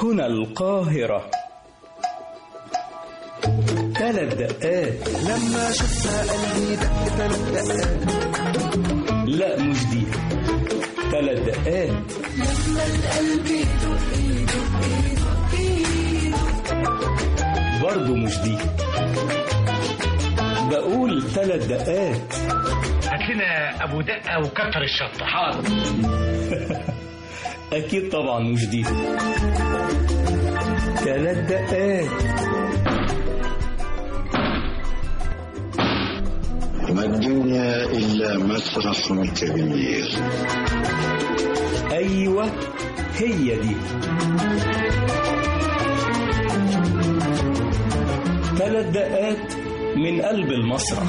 هنا القاهرة. 3 دقات. لما شفتها قلبي دق 3 دقات. لا مش دي. 3 دقات. لما القلب يدق يدق يدق يدق. برضو مش دي. بقول 3 دقات. هات لنا ابو دقه وكتر الشطه. حاضر. اكيد طبعا مش دي. 3 دقات. ما الدنيا إلا مسرح كبير. أيوة هي دي. 3 دقات من قلب المسرح.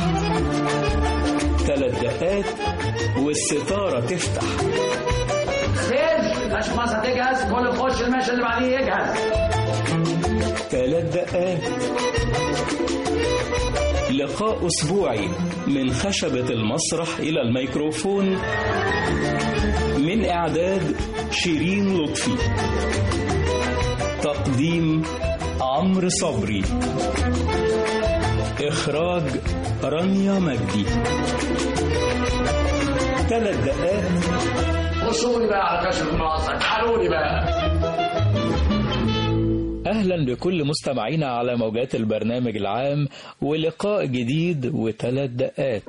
3 دقات والستارة تفتح. خير الأشخاص هتجهز، كل يخش الماشي اللي بعديه يجهز. 3 دقات. لقاء أسبوعي من خشبة المسرح إلى الميكروفون، من إعداد شيرين لطفي، تقديم عمرو صبري، إخراج رانيا مجدي. 3 دقات. خشوني بقى على كشف المناصر، تعالوني بقى. أهلا بكل مستمعينا على موجات البرنامج العام، ولقاء جديد و3 دقات.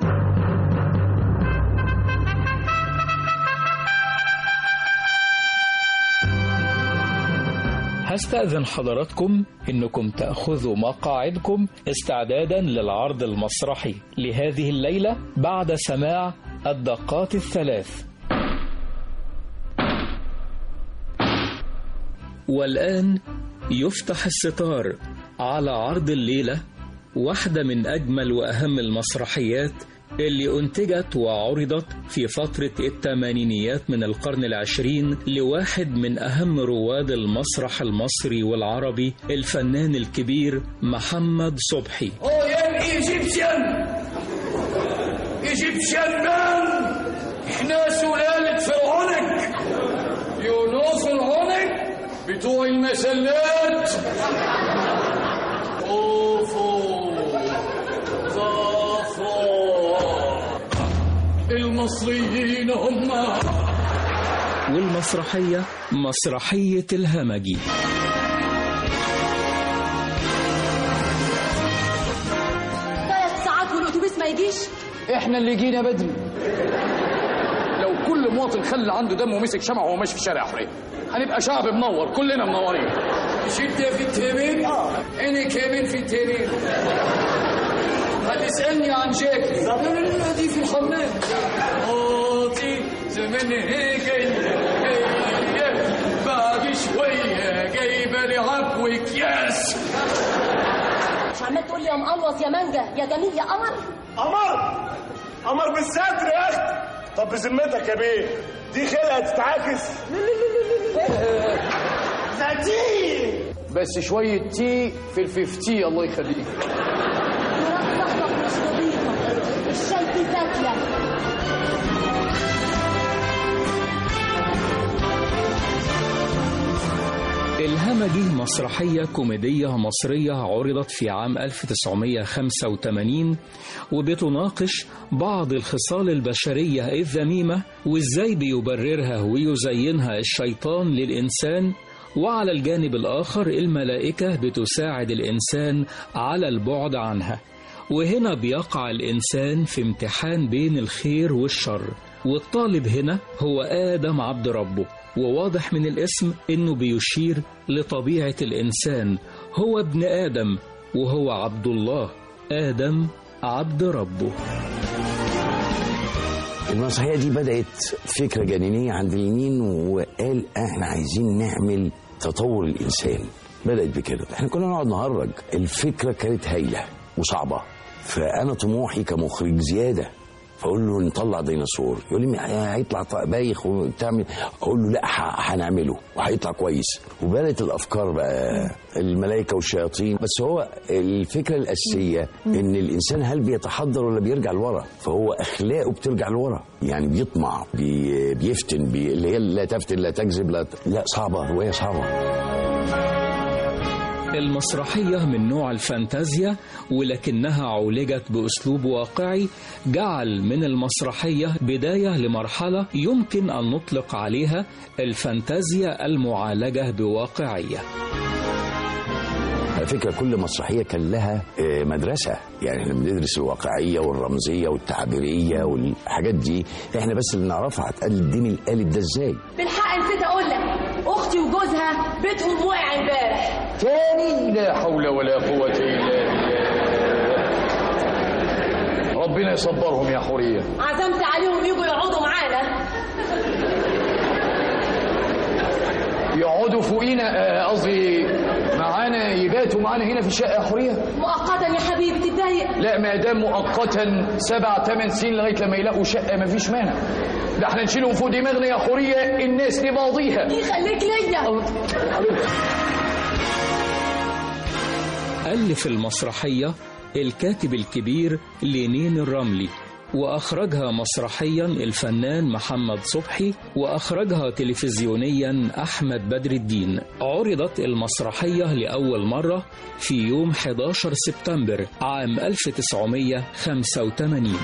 هستأذن حضراتكم إنكم تأخذوا مقاعدكم استعدادا للعرض المسرحي لهذه الليلة بعد سماع الدقات ال3. والآن يفتح الستار على عرض الليلة، واحدة من أجمل وأهم المسرحيات اللي أنتجت وعرضت في فترة الثمانينيات من القرن العشرين لواحد من أهم رواد المسرح المصري والعربي، الفنان الكبير محمد صبحي. إيجيبشن مان، إحنا سلالة فرعونك، يونس فرعونك بتوع المسلات. المصريين هم. والمسرحية مسرحية الهمجي. 3 ساعات والأتوبيس ما يجيش. إحنا اللي جينا بدري. لو كل مواطن خلى عنده دم ومسك شمعة وهو ماشي في الشارع حريق، هنبقى شعب منور، كلنا منورين. مش انت في التمرين؟ انا كمان في التمرين. هتسألني عن جاكي، دي في الحمام. دي زمانها جاية بعد شوية جايبة لي عفو وكياس. مش عمال تقول لي يا مقلوص يا مانجا يا جميل يا قمر؟ قمر بالستر يا اختي. طب بذمتك يا بيه، دي خلقة تتعاكس؟ ده تي بس شوية تي في الفيفتي الله يخليك. صاحبك مش نظيفة، الشاي فيه زاكية. الهمجي مسرحية كوميدية مصرية عرضت في عام 1985، وبتناقش بعض الخصال البشرية الذميمة وإزاي بيبررها ويزينها الشيطان للإنسان، وعلى الجانب الآخر الملائكة بتساعد الإنسان على البعد عنها. وهنا بيقع الإنسان في امتحان بين الخير والشر، والطالب هنا هو آدم عبد ربه، وواضح من الاسم إنه بيشير لطبيعة الإنسان، هو ابن آدم وهو عبد الله، آدم عبد ربه. المسرحية دي بدأت فكرة جنينية عند اليمين، وقال احنا عايزين نعمل تطور الإنسان. بدأت بكده، احنا كنا نقعد نهرج، الفكرة كانت هايلة وصعبة، فأنا طموحي كمخرج زيادة، فأقول له نطلع ديناصور، يقول لي هيطلع بايخ وتعمل، أقول له لا هنعمله وهيطلع كويس. وبدأت الأفكار بقى، الملائكة والشياطين، بس هو الفكرة الأساسية إن الإنسان هل بيتحضر ولا بيرجع لورا، فهو أخلاقه بترجع لورا، يعني بيطمع، بيفتن، اللي هي لا تفتن لا تكذب لا صعبة، رواية صعبة. المسرحية من نوع الفانتازيا ولكنها عولجت بأسلوب واقعي جعل من المسرحية بداية لمرحلة يمكن أن نطلق عليها الفانتازيا المعالجة بواقعية. على فكرة كل مسرحية كان لها مدرسة، يعني احنا بندرس الواقعية والرمزية والتعبيرية والحاجات دي، احنا بس اللي نعرفها هتقدم القالب ده ازاي. بالحق نسيت اقول لك، اختي وجوزها بيتهم وقع امبارح. تاني؟ لا حول ولا قوة الا بالله. ربنا يصبرهم يا حورية. عزمت عليهم يجوا يقعدوا معانا. يقعدوا فوقينا، قصدي معانا، يباتوا معانا هنا في الشقة يا حورية. مؤقتا يا حبيبي تتضايق؟ لا ما دام مؤقتا 7-8 سنين لغاية لما يلاقوا شقة مفيش مانع. ده احنا نشيلهم فوق دماغنا يا حورية، الناس لبعضيها. يخليك ليا. ألف المسرحية الكاتب الكبير لينين الرملي، وأخرجها مسرحيا الفنان محمد صبحي، وأخرجها تلفزيونيا أحمد بدر الدين. عرضت المسرحية لأول مرة في يوم 11 سبتمبر عام 1985.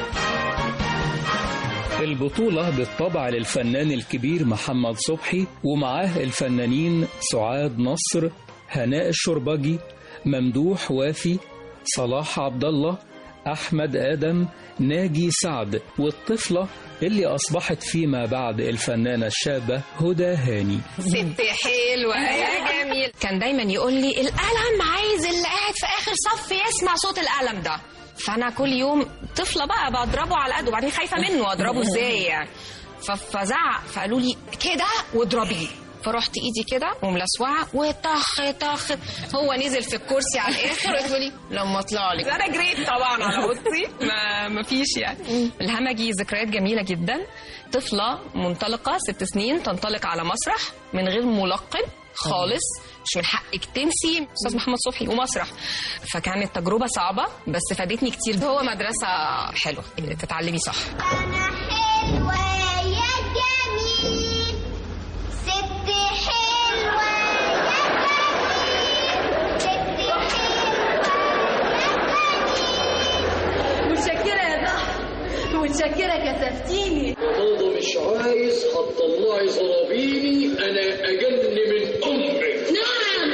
البطولة بالطبع للفنان الكبير محمد صبحي، ومعاه الفنانين سعاد نصر، هناء الشربجي، ممدوح وافي، صلاح عبد الله، أحمد آدم، ناجي سعد، والطفلة اللي أصبحت فيما بعد الفنانة الشابة هدى هاني. ست حلوة يا جميل. كان دايما يقول لي القلم عايز اللي قاعد في آخر صف يسمع صوت القلم ده. فأنا كل يوم طفلة بقى بضربه على قد، وبعدين خايفة منه أضربه إزاي يعني. فزعق، فقالوا لي كده واضربيه. فرحت ايدي كده وملسوعه وطخ طخ. هو نزل في الكرسي على الاخر وقلت لي لما اطلع لك. انا جريت طبعا على اوضتي، ما فيش يعني. الهمجي ذكريات جميله جدا. طفله منطلقه 6 سنين تنطلق على مسرح من غير ملقب خالص، مش من حقك تنسي استاذ محمد صبحي ومسرح. فكانت تجربه صعبه بس فادتني كتير. هو مدرسه حلوه تتعلمي صح. انا حلوه يا جميل، ست حلوه يا جميل، ست حلوه يا جميل. متشكره يا ضحى، متشكره كسفتيني. برضه مش عايز هتطلعي صلابيني، انا اجن من امك. نعم.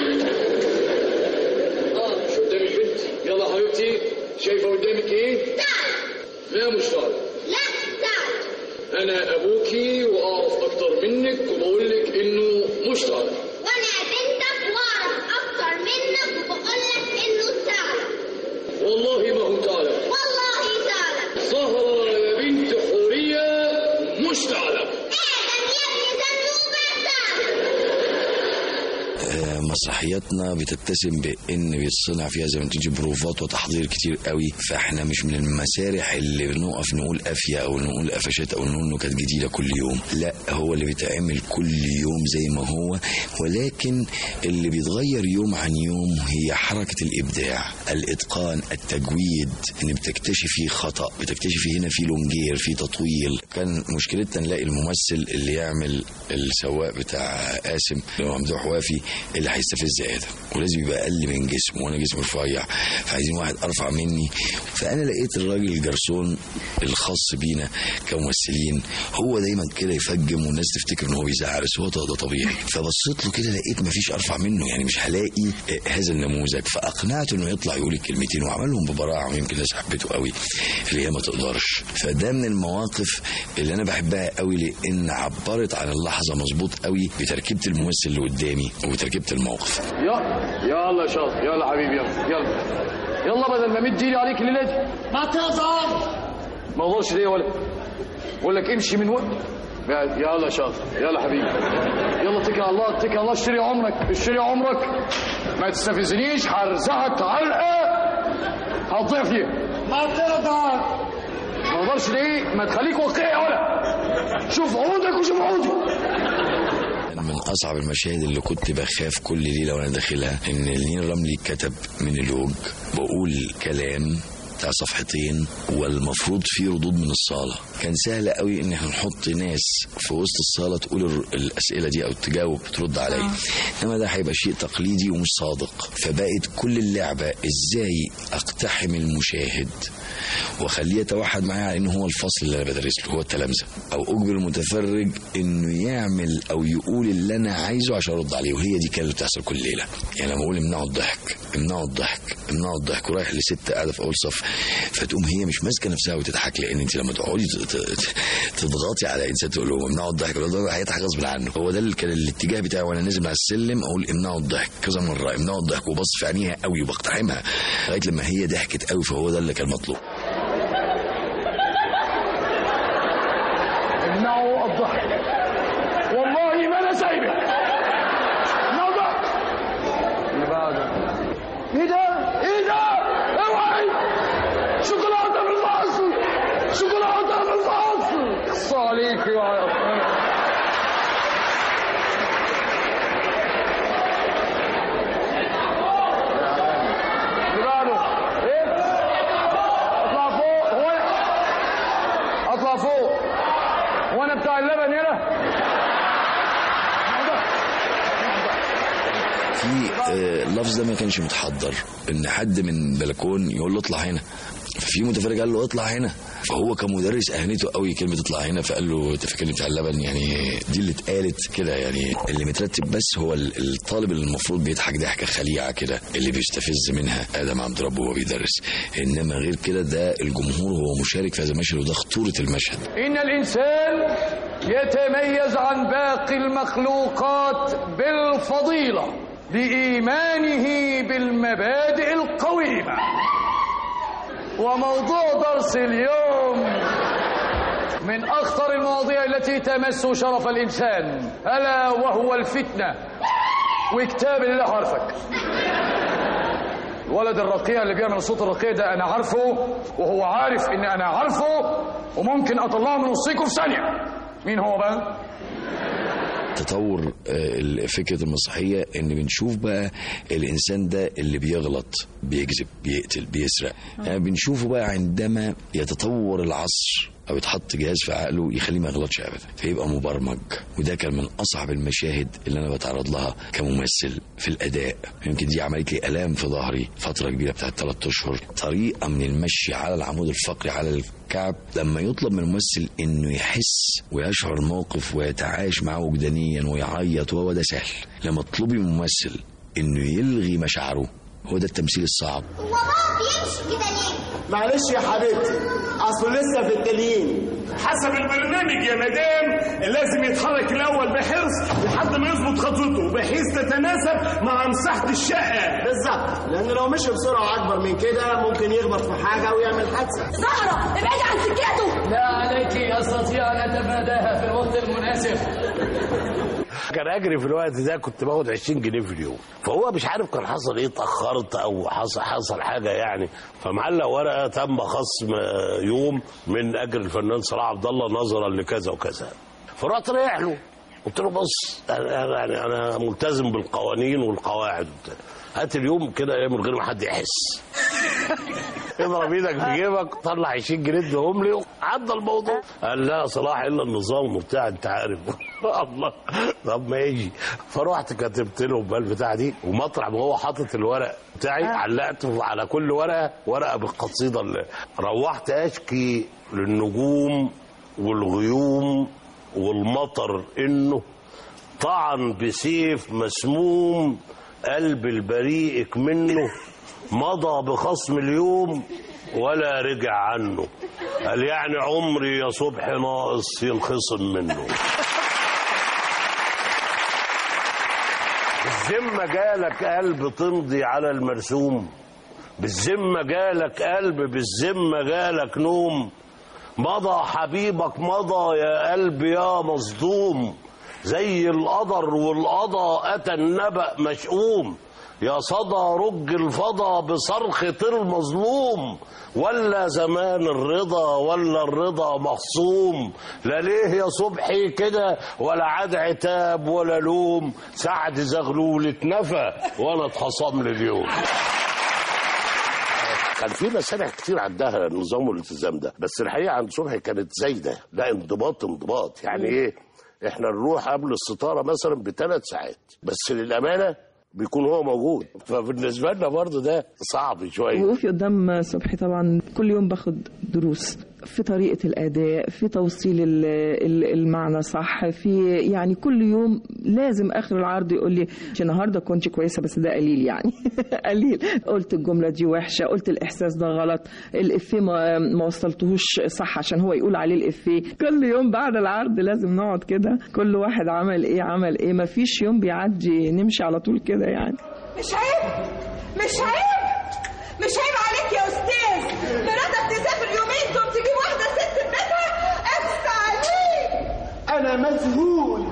مش قدامك بنتي. يلا حبيبتي، شايفه قدامك ايه؟ تعال. لا مش تعال. لا تعال. انا ابوكي واعرف اكتر منك، وبقول لك انه مش تعال. وانا بنتك واعرف اكتر منك، وبقول لك انه تعال. والله ما هو تعال. والله تعال. سهرة يا بنت حورية مش تعال. مسرحياتنا بتتسم بان بيتصنع فيها زي ما تيجي بروفات وتحضير كتير قوي، فاحنا مش من المسارح اللي بنقف نقول قافيه او نقول قفشات او نقول نكت جديده كل يوم. لا، هو اللي بيتعمل كل يوم زي ما هو، ولكن اللي بيتغير يوم عن يوم هي حركه الابداع، الاتقان، التجويد، ان بتكتشفي خطا، بتكتشفي هنا في لونجير، في تطويل. كان مشكلتنا نلاقي الممثل اللي يعمل السواق بتاع قاسم ممدوح وافي اللي هيستفز ادم، ولازم يبقى اقل من جسمه، وانا جسمي رفيع، فعايزين واحد ارفع مني. فانا لقيت الراجل الجرسون الخاص بينا كممثلين هو دايما كده يفجم والناس تفتكر ان هو بيزعق، بس هو ده طبيعي. فبصيت له كده لقيت مفيش ارفع منه، يعني مش هلاقي هذا النموذج. فاقنعته انه يطلع يقول الكلمتين وعملهم ببراعه، ويمكن الناس حبته قوي اللي هي ما تقدرش. فده من المواقف اللي انا بحبها قوي، لان عبرت عن اللحظه مظبوط قوي بتركيبه الممثل اللي قدامي وبتركيبه الموقف. يلا شاطر، يلا حبيبي، يلا بدل ما مد ايدي عليك الليله دي. ما تهزر. ما اقدرش ليه ولا بقول لك امشي من وقت. يلا شاطر، يلا حبيبي، يلا اتكل على الله، اتكل على الله، اشتري عمرك، اشتري عمرك، ما تستفزنيش، هرزعك علقه هتضيع فيها. ما تقدر. ما اقدرش ليه؟ ما تخليك واقعي ولا شوف عودك وشوف عودي. من أصعب المشاهد اللي كنت بخاف كل ليلة وأنا داخلها إن لينين الرملي كتب من الوج بقول كلام بتاع صفحتين والمفروض فيه ردود من الصالة. كان سهل قوي ان احنا نحط ناس في وسط الصالة تقول الأسئلة دي او تجاوب ترد عليا، انما ده هيبقى شيء تقليدي ومش صادق. فبقت كل اللعبة ازاي اقتحم المشاهد واخليه يتوحد معايا على انه هو الفصل اللي انا بدرس له، هو التلامذة، او اجبر المتفرج انه يعمل او يقول اللي انا عايزه عشان ارد عليه. وهي دي كانت بتحصل كل ليله. يعني لما اقول امنعوا الضحك امنعوا الضحك امنعوا الضحك ورايح لست قاعده في اول صف، فتقوم هي مش ماسكه نفسها وتضحك، لان انت لما تقعدي تضغطي على انسان تقول له امنعوا الضحك هيضحك غصب عنه. هو ده اللي كان الاتجاه بتاعي وانا نازل على السلم، اقول امنعوا الضحك كذا مره، امنعوا الضحك، وبص في عينيها قوي وبقتحمها لغايه لما هي ضحكت قوي. فهو ده اللي كان مطلوب. امنعوا الضحك، والله ما انا سايبك. امنعوا الضحك. اللي بعده ايه ده؟ ايه ده؟ اوعي شوكولاته في الفصل، شوكولاته في الفصل. اخص عليك يا بتاع اللبن هنا. في اللفظ ده ما كانش متحضر، ان حد من بلكون يقول له اطلع هنا، في متفرج قال له اطلع هنا، فهو كمدرس اهنته قوي كلمه اطلع هنا، فقال له انت فاكرني بتاع اللبن؟ يعني دي اللي اتقالت كده. يعني اللي مترتب بس هو الطالب اللي المفروض بيضحك ضحكه خليعه كده اللي بيستفز منها ادم عبد ربه وهو بيدرس، انما غير كده ده الجمهور هو مشارك في هذا المشهد، وده خطوره المشهد. ان الانسان يتميز عن باقي المخلوقات بالفضيله لإيمانه بالمبادئ القويمة. وموضوع درس اليوم من أخطر المواضيع التي تمس شرف الإنسان، ألا وهو الفتنة. وكتاب الله عارفك. الولد الرقيع اللي بيعمل الصوت الرقيع ده أنا عارفه، وهو عارف إن أنا عارفه، وممكن أطلعه من وسطيكم في ثانية. مين هو بقى؟ تطور فكرة المسرحية ان بنشوف بقى الانسان ده اللي بيغلط، بيكذب، بيقتل، بيسرق. يعني بنشوفه بقى عندما يتطور العصر او يتحط جهاز في عقله يخليه ما يغلطش ابدا، فيبقى مبرمج. وده كان من اصعب المشاهد اللي انا بتعرض لها كممثل في الاداء. يمكن دي عملت لي الام في ظهري فتره كبيره بتاعت 3 أشهر. طريقه من المشي على العمود الفقري على الكعب، لما يطلب من الممثل انه يحس ويشعر الموقف ويتعايش معه وجدانيا ويعيط، وهو ده سهل. لما تطلبي من الممثل انه يلغي مشاعره، هو ده التمثيل الصعب. هو بابا بيمشي كده ليه؟ معلش يا حبيبتي، اصله لسه في التليين. حسب البرنامج يا مدام لازم يتحرك الاول بحرص لحد ما يظبط خطوته بحيث تتناسب مع مساحه الشقه. بالظبط، لان لو مشي بسرعه اكبر من كده ممكن يخبط في حاجه ويعمل حادثه. زهره ابعدي عن سكته. لا عليك، استطيع ان اتفاداها في الوقت المناسب. كان اجري في الوقت ده كنت باخد 20 جنيه في اليوم، فهو مش عارف كان حصل ايه، اتاخرت او حصل حاجه يعني، فمعلق ورقه تم خصم يوم من اجر الفنان صلاح عبد الله نظرا لكذا وكذا. فرحت رايح له قلت له بص يعني انا ملتزم بالقوانين والقواعد وبتاع، هات اليوم كده من غير ما حد يحس. اضرب ايدك في جيبك طلع 20 جنيه ادهم لي، عدى الموضوع. قال لا صلاح الا النظام وبتاع انت عارف. الله، طب ما يجي. فرحت كتبت له بالبتاع دي، ومطرح ما هو حاطط الورق بتاعي علقت على كل ورقه بالقصيده اللي روحت اشكي للنجوم والغيوم والمطر انه طعن بسيف مسموم قلب البريئك منه، مضى بخصم اليوم ولا رجع عنه. قال يعني عمري يا صبح ناقص ينخصم منه. بالذمة جالك قلب تمضي على المرسوم، بالذمة جالك قلب، بالذمة جالك نوم، مضى حبيبك مضى يا قلب يا مصدوم، زي القدر والقضا أتى النبأ مشؤوم، يا صدى رج الفضا بصرخة المظلوم، ولا زمان الرضا ولا الرضا مخصوم، لا ليه يا صبحي كده ولا عاد عتاب ولا لوم، سعد زغلول اتنفى وانا اتخصم لي اليوم. كان في مسارح كتير عندها النظام والالتزام ده، بس الحقيقه عند صبحي كانت زايده. لا انضباط يعني ايه، احنا نروح قبل الستاره مثلا ب3 ساعات، بس للامانه بيكون هو موجود، فبالنسبه لنا برضه ده صعب شويه. وقوفي قدام صبحي طبعا كل يوم باخد دروس في طريقة الأداء، في توصيل المعنى صح، في يعني كل يوم لازم آخر العرض يقول لي النهارده كنت كويسة بس ده قليل يعني قليل، قلت الجملة دي وحشة، قلت الإحساس ده غلط، الإفيه ما وصلتهوش صح عشان هو يقول عليه الإفيه. كل يوم بعد العرض لازم نقعد كده كل واحد عمل إيه، ما فيش يوم بيعدي نمشي على طول كده يعني. مش عيب عليك يا أستاذ، مراتك تسافر يومين تقوم تجيب واحدة ست في بيتها؟ أخفى عليك. أنا مذهول.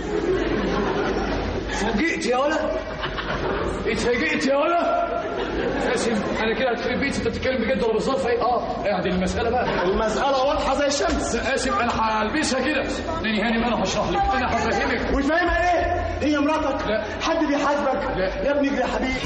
فوجئت يا ولا؟ اتفاجئت يا ولا؟ قاسم انا كده هتخرب بيتي، انت بتتكلم بجد ولا بصرف ايه؟ اعدل المسألة بقى. المسألة واضحة زي الشمس. قاسم انا هلبسها كده. اديني هاني انا هشرح لك، انا هفهمك. وتفهمها ايه؟ هي مراتك؟ لا. حد بيحاسبك؟ لا. يا ابني يا حبيبي.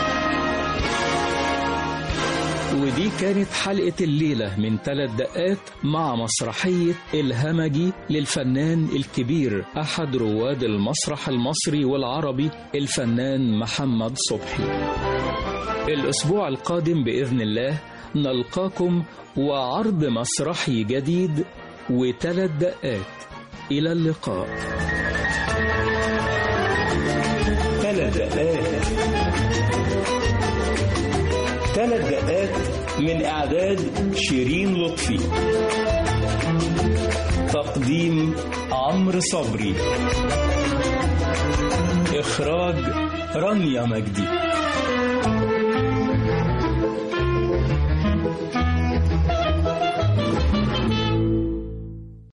ودي كانت حلقة الليلة من 3 دقات مع مسرحية الهمجي للفنان الكبير أحد رواد المسرح المصري والعربي الفنان محمد صبحي. الأسبوع القادم بإذن الله نلقاكم وعرض مسرحي جديد و3 دقات. إلى اللقاء. 3 دقات. 3 دقات من إعداد شيرين لطفي، تقديم عمرو صبري، إخراج رانيا مجدي.